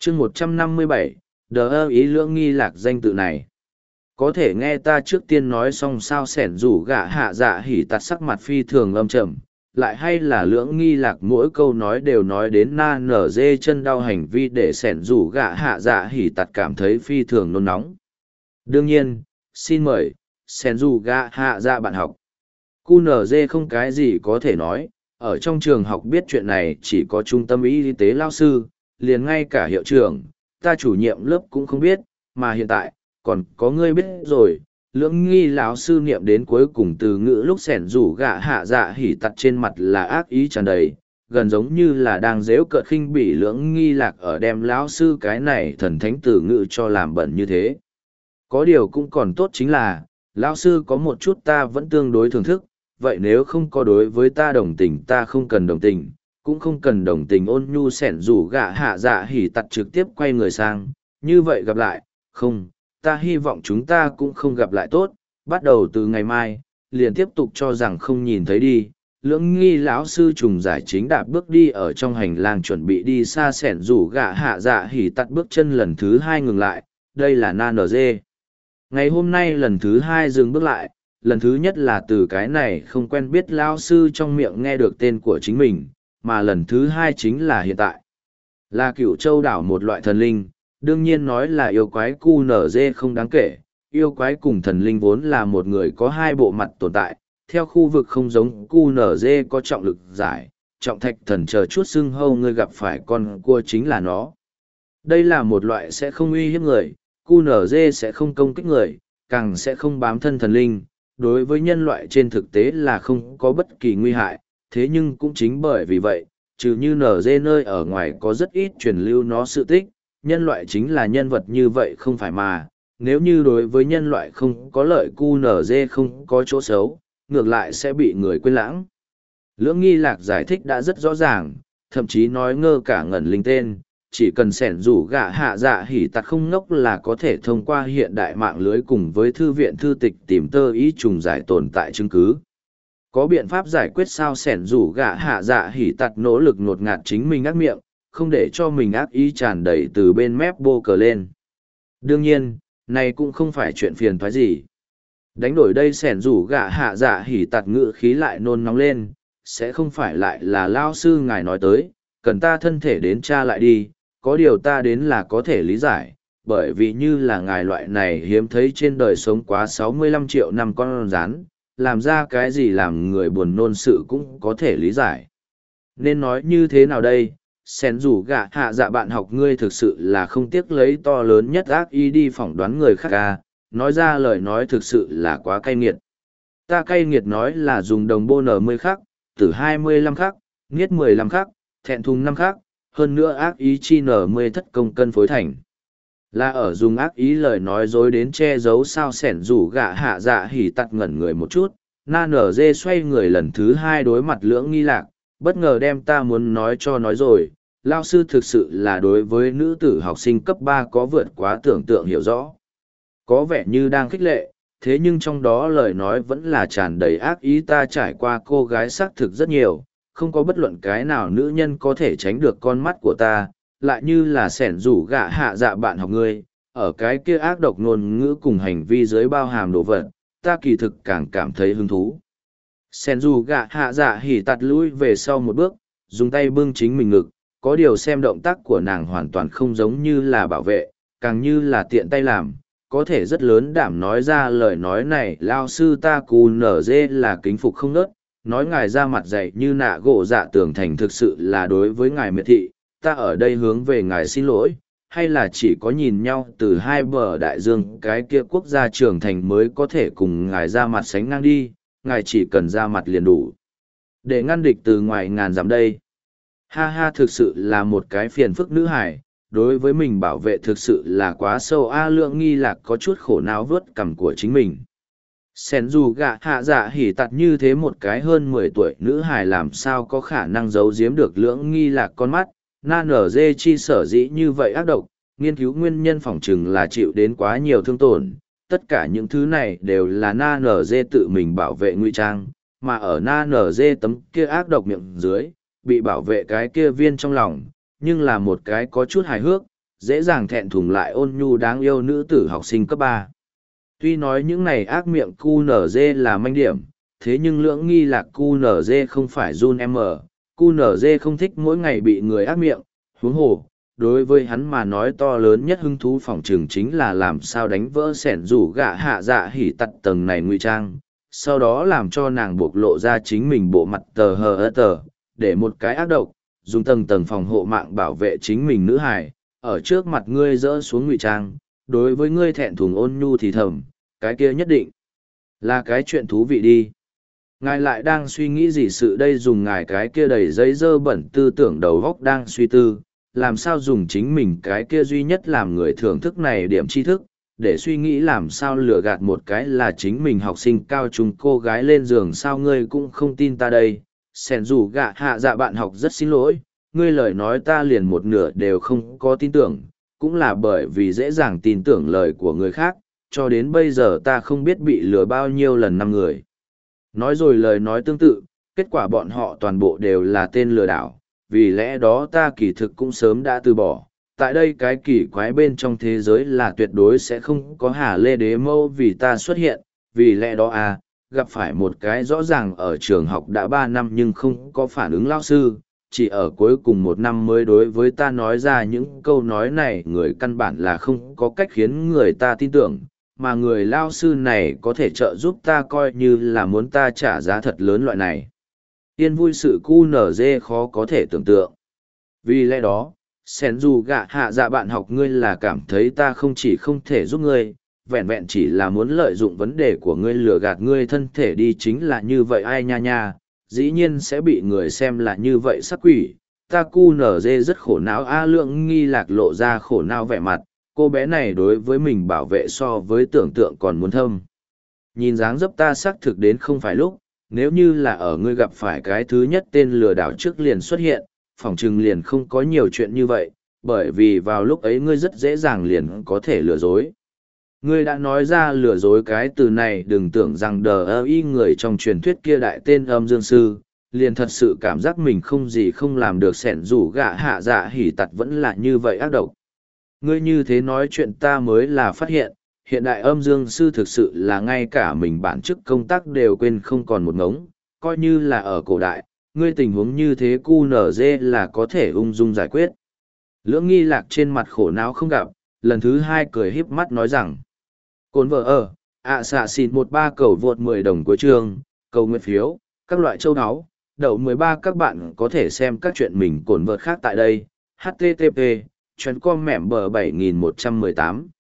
chương 157, đờ ơ ý lưỡng nghi lạc danh tự này. Có thể nghe ta trước tiên nói xong sao sẻn rủ gạ hạ dạ hỉ tặt sắc mặt phi thường âm trầm, lại hay là lưỡng nghi lạc mỗi câu nói đều nói đến na nở dê chân đau hành vi để sẻn rủ gạ hạ dạ hỉ tặt cảm thấy phi thường nôn nóng. Đương nhiên, xin mời, sẻn rủ gạ hạ dạ bạn học. Cu nở dê không cái gì có thể nói, ở trong trường học biết chuyện này chỉ có trung tâm y tế lao sư, liền ngay cả hiệu trưởng, ta chủ nhiệm lớp cũng không biết, mà hiện tại, còn có ngươi biết rồi. Lưỡng nghi lão sư niệm đến cuối cùng từ ngữ lúc sẻn rủ gạ hạ dạ hỉ tặt trên mặt là ác ý tràn đầy, gần giống như là đang dễu cợt khinh bỉ lưỡng nghi lạc ở đem lão sư cái này thần thánh từ ngữ cho làm bẩn như thế. Có điều cũng còn tốt chính là, lão sư có một chút ta vẫn tương đối thưởng thức, vậy nếu không có đối với ta đồng tình ta không cần đồng tình, cũng không cần đồng tình ôn nhu sẻn rủ gạ hạ dạ hỉ tặt trực tiếp quay người sang, như vậy gặp lại, không, ta hy vọng chúng ta cũng không gặp lại tốt, bắt đầu từ ngày mai, liền tiếp tục cho rằng không nhìn thấy đi. Lưỡng nghi lão sư trùng giải chính đạp bước đi ở trong hành lang chuẩn bị đi xa sẻn rủ gạ hạ dạ hỉ tặt bước chân lần thứ hai ngừng lại, đây là na nở dê. Ngày hôm nay lần thứ hai dừng bước lại, lần thứ nhất là từ cái này không quen biết lão sư trong miệng nghe được tên của chính mình, mà lần thứ hai chính là hiện tại. Là Cửu Châu đảo một loại thần linh, đương nhiên nói là yêu quái cu nở dê không đáng kể, yêu quái cùng thần linh vốn là một người có hai bộ mặt tồn tại, theo khu vực không giống cu nở dê có trọng lực giải, trọng thạch thần chờ chút xưng hâu người gặp phải con cua chính là nó. Đây là một loại sẽ không uy hiếp người, cu nở dê sẽ không công kích người, càng sẽ không bám thân thần linh, đối với nhân loại trên thực tế là không có bất kỳ nguy hại, thế nhưng cũng chính bởi vì vậy, trừ như nở dê nơi ở ngoài có rất ít truyền lưu nó sự tích, nhân loại chính là nhân vật như vậy không phải mà, nếu như đối với nhân loại không có lợi cu nở dê không có chỗ xấu, ngược lại sẽ bị người quên lãng. Lưỡng nghi lạc giải thích đã rất rõ ràng, thậm chí nói ngơ cả ngẩn linh tên, chỉ cần sẻn rủ gạ hạ dạ hỉ tặt không ngốc là có thể thông qua hiện đại mạng lưới cùng với thư viện thư tịch tìm tơ ý trùng giải tồn tại chứng cứ. Có biện pháp giải quyết sao sẻn rủ gạ hạ dạ hỉ tặt nỗ lực ngột ngạt chính mình ác miệng, không để cho mình ác ý tràn đầy từ bên mép bô cờ lên. Đương nhiên, này cũng không phải chuyện phiền toái gì. Đánh đổi đây sẻn rủ gạ hạ dạ hỉ tặt ngự khí lại nôn nóng lên, sẽ không phải lại là lao sư ngài nói tới, cần ta thân thể đến tra lại đi, có điều ta đến là có thể lý giải, bởi vì như là ngài loại này hiếm thấy trên đời sống quá 65 triệu năm con rán, làm ra cái gì làm người buồn nôn sự cũng có thể lý giải. Nên nói như thế nào đây? Sen rủ gạ hạ dạ bạn học ngươi thực sự là không tiếc lấy to lớn nhất ác ý đi phỏng đoán người khác à, nói ra lời nói thực sự là quá cay nghiệt. Ta cay nghiệt nói là dùng đồng bô nở 10 khắc, từ 25 khắc, nghiết 15 khắc, thẹn thùng 5 khắc, hơn nữa ác ý chi nở 10 thất công cân phối thành. Là ở dùng ác ý lời nói dối đến che giấu sao sẻn rủ gạ hạ dạ hỉ tặt ngẩn người một chút, na nở dê xoay người lần thứ hai đối mặt lưỡng nghi lạc, bất ngờ đem ta muốn nói cho nói rồi, lao sư thực sự là đối với nữ tử học sinh cấp 3 có vượt quá tưởng tượng hiểu rõ. Có vẻ như đang khích lệ, thế nhưng trong đó lời nói vẫn là tràn đầy ác ý ta trải qua cô gái xác thực rất nhiều, không có bất luận cái nào nữ nhân có thể tránh được con mắt của ta, lại như là sẻn rủ gạ hạ dạ bạn học ngươi, ở cái kia ác độc ngôn ngữ cùng hành vi dưới bao hàm đồ vật, ta kỳ thực càng cảm thấy hứng thú. Sẻn rủ gạ hạ dạ hỉ tặt lui về sau một bước, dùng tay bưng chính mình ngực, có điều xem động tác của nàng hoàn toàn không giống như là bảo vệ, càng như là tiện tay làm, có thể rất lớn đảm nói ra lời nói này lao sư ta cù nở dê là kính phục không nớt, nói ngài ra mặt dạy như nạ gỗ dạ tường thành thực sự là đối với ngài miệt thị, ta ở đây hướng về ngài xin lỗi, hay là chỉ có nhìn nhau từ hai bờ đại dương cái kia quốc gia trưởng thành mới có thể cùng ngài ra mặt sánh ngang đi, ngài chỉ cần ra mặt liền đủ. Để ngăn địch từ ngoài ngàn dặm đây. Ha ha thực sự là một cái phiền phức nữ hải, đối với mình bảo vệ thực sự là quá sâu a lượng nghi lạc có chút khổ não vớt cằm của chính mình. Sen dù gạ hạ dạ hỉ tặt như thế một cái hơn 10 tuổi nữ hài làm sao có khả năng giấu giếm được lưỡng nghi lạc con mắt, na nở dê chi sở dĩ như vậy ác độc, nghiên cứu nguyên nhân phỏng chừng là chịu đến quá nhiều thương tổn, tất cả những thứ này đều là na nở dê tự mình bảo vệ ngụy trang, mà ở na nở dê tấm kia ác độc miệng dưới, bị bảo vệ cái kia viên trong lòng, nhưng là một cái có chút hài hước, dễ dàng thẹn thùng lại ôn nhu đáng yêu nữ tử học sinh cấp 3. Tuy nói những này ác miệng QNZ là manh điểm, thế nhưng lưỡng nghi lạc QNZ không phải Jun M. QNZ không thích mỗi ngày bị người ác miệng, huống hồ. Đối với hắn mà nói to lớn nhất hứng thú phỏng trường chính là làm sao đánh vỡ sẻn rủ gạ hạ dạ hỉ tặt tầng này ngụy trang, sau đó làm cho nàng bộc lộ ra chính mình bộ mặt tờ hờ ơ tờ, để một cái ác độc, dùng tầng tầng phòng hộ mạng bảo vệ chính mình nữ hài, ở trước mặt ngươi dỡ xuống ngụy trang, đối với ngươi thẹn thùng ôn nhu thì thầm, cái kia nhất định là cái chuyện thú vị đi. Ngài lại đang suy nghĩ gì sự đây dùng ngài cái kia đầy giấy dơ bẩn tư tưởng đầu góc đang suy tư, làm sao dùng chính mình cái kia duy nhất làm người thưởng thức này điểm tri thức, để suy nghĩ làm sao lừa gạt một cái là chính mình học sinh cao trung cô gái lên giường sao ngươi cũng không tin ta đây. Sẻn dù gạ hạ dạ bạn học rất xin lỗi, ngươi lời nói ta liền một nửa đều không có tin tưởng, cũng là bởi vì dễ dàng tin tưởng lời của người khác, cho đến bây giờ ta không biết bị lừa bao nhiêu lần năm người. Nói rồi lời nói tương tự, kết quả bọn họ toàn bộ đều là tên lừa đảo, vì lẽ đó ta kỳ thực cũng sớm đã từ bỏ. Tại đây cái kỳ quái bên trong thế giới là tuyệt đối sẽ không có Hà Lê Đế Mâu vì ta xuất hiện, vì lẽ đó gặp phải một cái rõ ràng ở trường học đã 3 năm nhưng không có phản ứng lao sư, chỉ ở cuối cùng 1 năm mới đối với ta nói ra những câu nói này người căn bản là không có cách khiến người ta tin tưởng, mà người lao sư này có thể trợ giúp ta coi như là muốn ta trả giá thật lớn loại này. Yên vui sự QNZ khó có thể tưởng tượng. Vì lẽ đó, sen dù gạ hạ dạ bạn học ngươi là cảm thấy ta không chỉ không thể giúp ngươi, vẹn vẹn chỉ là muốn lợi dụng vấn đề của ngươi lừa gạt ngươi thân thể đi chính là như vậy ai nha nha, dĩ nhiên sẽ bị người xem là như vậy sắc quỷ. Ta QNZ rất khổ não lượng nghi lạc lộ ra khổ não vẻ mặt, cô bé này đối với mình bảo vệ so với tưởng tượng còn muốn thâm. Nhìn dáng dấp ta xác thực đến không phải lúc, nếu như là ở ngươi gặp phải cái thứ nhất tên lừa đảo trước liền xuất hiện, phỏng chừng liền không có nhiều chuyện như vậy, bởi vì vào lúc ấy ngươi rất dễ dàng liền có thể lừa dối. Ngươi đã nói ra lừa dối cái từ này đừng tưởng rằng người trong truyền thuyết kia đại tên âm dương sư, liền thật sự cảm giác mình không gì không làm được sẻn rủ gạ hạ dạ hỉ tặt vẫn là như vậy ác độc. Ngươi như thế nói chuyện ta mới là phát hiện, hiện đại âm dương sư thực sự là ngay cả mình bản chức công tác đều quên không còn một ngống, coi như là ở cổ đại, ngươi tình huống như thế QNZ là có thể ung dung giải quyết. Lưỡng nghi lạc trên mặt khổ não không gặp, lần thứ 2 cười híp mắt nói rằng, cồn vợ xạ xịt 13 cầu vượt 10 đồng cuối chương, cầu nguyện phiếu, các loại châu áo, đậu 13 các bạn có thể xem các chuyện mình cồn vợt khác tại đây, http, chuyến com mẻm bờ 7118.